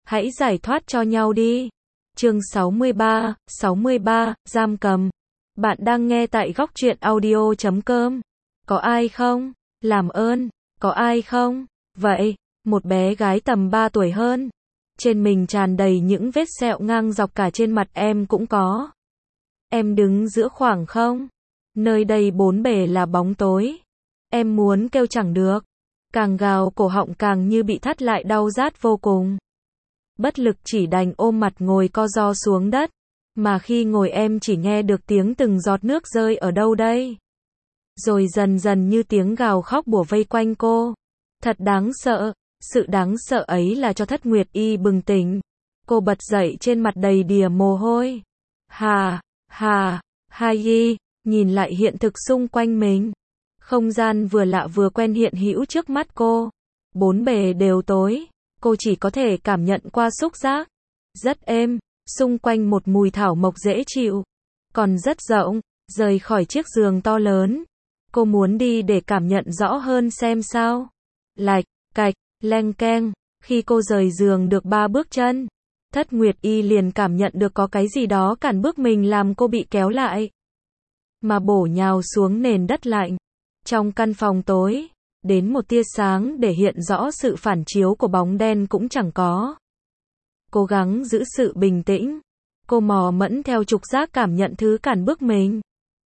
Hãy giải thoát cho nhau đi. Chương 63, giam cầm. Bạn đang nghe tại góc truyện audio.com. Có ai không? Làm ơn, có ai không? Vậy, một bé gái tầm 3 tuổi hơn. Trên mình tràn đầy những vết sẹo ngang dọc, cả trên mặt em cũng có. Em đứng giữa khoảng không? Nơi đây bốn bề là bóng tối. Em muốn kêu chẳng được. Càng gào cổ họng càng như bị thắt lại, đau rát vô cùng. Bất lực chỉ đành ôm mặt ngồi co ro xuống đất. Mà khi ngồi em chỉ nghe được tiếng từng giọt nước rơi ở đâu đây. Rồi dần dần như tiếng gào khóc bủa vây quanh cô. Thật đáng sợ. Sự đáng sợ ấy là cho Thất Nguyệt Y bừng tỉnh. Cô bật dậy trên mặt đầy đìa mồ hôi. Hai nhìn lại hiện thực xung quanh mình. Không gian vừa lạ vừa quen hiện hữu trước mắt cô. Bốn bề đều tối. Cô chỉ có thể cảm nhận qua xúc giác. Rất êm, xung quanh một mùi thảo mộc dễ chịu. Còn rất rộng, rời khỏi chiếc giường to lớn. Cô muốn đi để cảm nhận rõ hơn xem sao. Lạch, cạch, leng keng. Khi cô rời giường được 3 bước chân, Thất Nguyệt Y liền cảm nhận được có cái gì đó cản bước mình, làm cô bị kéo lại. Mà bổ nhào xuống nền đất lạnh. Trong căn phòng tối, đến một tia sáng để hiện rõ sự phản chiếu của bóng đen cũng chẳng có. Cố gắng giữ sự bình tĩnh. Cô mò mẫm theo trục giác cảm nhận thứ cản bước mình.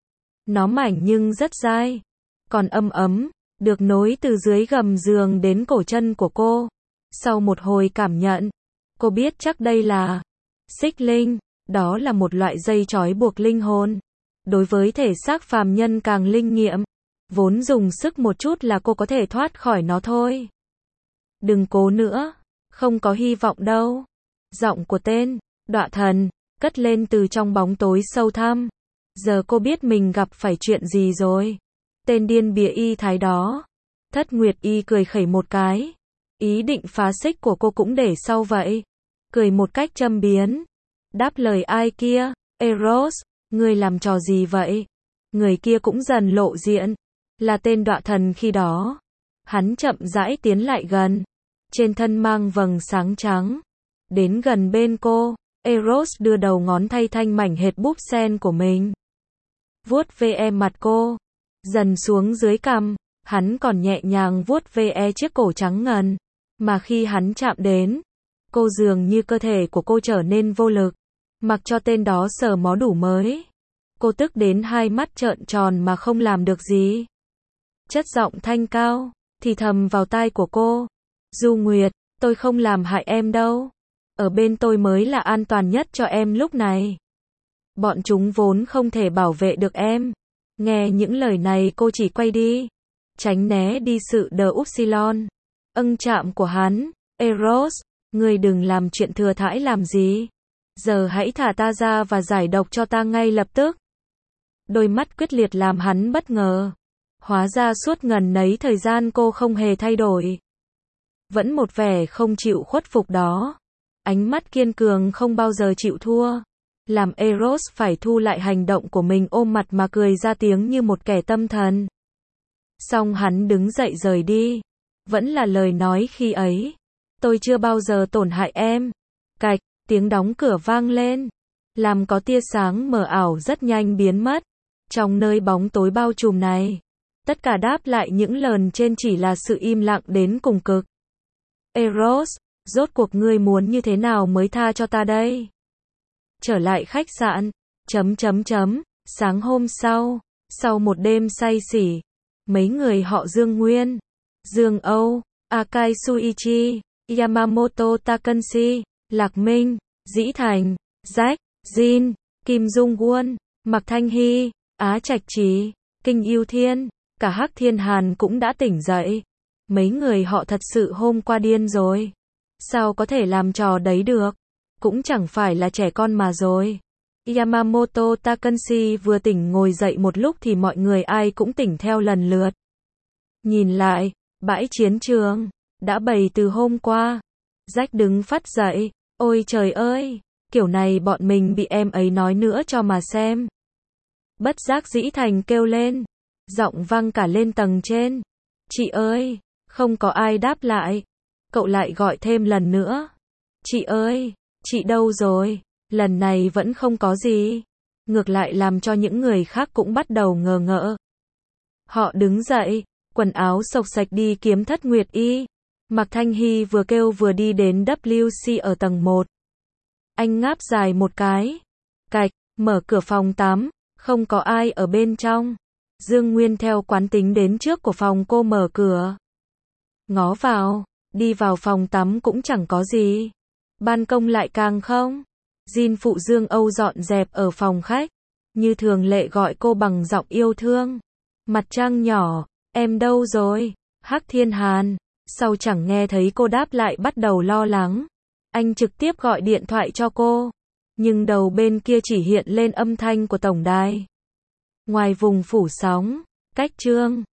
Nó mảnh nhưng rất dai. Còn ấm, được nối từ dưới gầm giường đến cổ chân của cô. Sau một hồi cảm nhận, cô biết chắc đây là xích linh. Đó là một loại dây trói buộc linh hồn. Đối với thể xác phàm nhân càng linh nghiệm. Vốn dùng sức một chút là cô có thể thoát khỏi nó thôi. Đừng cố nữa. Không có hy vọng đâu. Giọng của tên đọa thần cất lên từ trong bóng tối sâu thẳm. Giờ cô biết mình gặp phải chuyện gì rồi. Tên điên bìa y thái đó. Thất Nguyệt Y cười khẩy một cái. Ý định phá xích của cô cũng để sau vậy. Cười một cách châm biếm. Đáp lời ai kia? Eros, ngươi làm trò gì vậy? Người kia cũng dần lộ diện. Là tên đọa thần khi đó. Hắn chậm rãi tiến lại gần. Trên thân mang vầng sáng trắng. Đến gần bên cô, Eros đưa đầu ngón tay thanh mảnh hệt búp sen của mình. Vuốt ve mặt cô. Dần xuống dưới cằm. Hắn còn nhẹ nhàng vuốt ve chiếc cổ trắng ngần. Mà khi hắn chạm đến, cô dường như cơ thể của cô trở nên vô lực. Mặc cho tên đó sờ mó đủ mới. Cô tức đến hai mắt trợn tròn mà không làm được gì. Chất giọng thanh cao thì thầm vào tai của cô. Du Nguyệt, tôi không làm hại em đâu. Ở bên tôi mới là an toàn nhất cho em lúc này. Bọn chúng vốn không thể bảo vệ được em. Nghe những lời này cô chỉ quay đi. Tránh né đi sự đờ upsilon. Chạm của hắn. Eros, ngươi đừng làm chuyện thừa thãi làm gì. Giờ hãy thả ta ra và giải độc cho ta ngay lập tức. Đôi mắt quyết liệt làm hắn bất ngờ. Hóa ra suốt ngần ấy thời gian cô không hề thay đổi. Vẫn một vẻ không chịu khuất phục đó. Ánh mắt kiên cường không bao giờ chịu thua. Làm Eros phải thu lại hành động của mình, ôm mặt mà cười ra tiếng như một kẻ tâm thần. Xong hắn đứng dậy rời đi. Vẫn là lời nói khi ấy. Tôi chưa bao giờ tổn hại em. Cạch, tiếng đóng cửa vang lên. Làm có tia sáng mờ ảo rất nhanh biến mất. Trong nơi bóng tối bao trùm này. Tất cả đáp lại những lời trên chỉ là sự im lặng đến cùng cực. Eros, rốt cuộc ngươi muốn như thế nào mới tha cho ta đây? Trở lại khách sạn. Sáng hôm sau một đêm say xỉ, mấy người họ Dương Nguyên, Dương Âu, Akai Suichi, Yamamoto Takanshi, Lạc Minh, Dĩ Thành, Jack, Jin, Kim Dung Won, Mạc Thanh Hy, Á Trạch Trí, Kinh Yêu Thiên, cả Hắc Thiên Hàn cũng đã tỉnh dậy. Mấy người họ thật sự hôm qua điên rồi. Sao có thể làm trò đấy được? Cũng chẳng phải là trẻ con mà rồi. Yamamoto Takanshi vừa tỉnh ngồi dậy một lúc thì mọi người ai cũng tỉnh theo lần lượt. Nhìn lại, bãi chiến trường đã bày từ hôm qua. Jack đứng phắt dậy. Ôi trời ơi, kiểu này bọn mình bị em ấy nói nữa cho mà xem. Bất giác Dĩ Thành kêu lên. Giọng vang cả lên tầng trên. Chị ơi, không có ai đáp lại. Cậu lại gọi thêm lần nữa. Chị ơi, chị đâu rồi? Lần này vẫn không có gì. Ngược lại làm cho những người khác cũng bắt đầu ngờ ngợ. Họ đứng dậy, quần áo xộc xạch đi kiếm Thất Nguyệt Y. Mạc Thanh Hy vừa kêu vừa đi đến WC ở tầng 1. Anh ngáp dài một cái. Cạch, mở cửa phòng tắm, không có ai ở bên trong. Dương Nguyên theo quán tính đến trước của phòng cô mở cửa. Ngó vào, đi vào phòng tắm cũng chẳng có gì. Ban công lại càng không. Jin phụ Dương Âu dọn dẹp ở phòng khách. Như thường lệ gọi cô bằng giọng yêu thương. Mặt trăng nhỏ, em đâu rồi? Hắc Thiên Hàn. Sau chẳng nghe thấy cô đáp lại bắt đầu lo lắng. Anh trực tiếp gọi điện thoại cho cô. Nhưng đầu bên kia chỉ hiện lên âm thanh của tổng đài. Ngoài vùng phủ sóng, cách Trương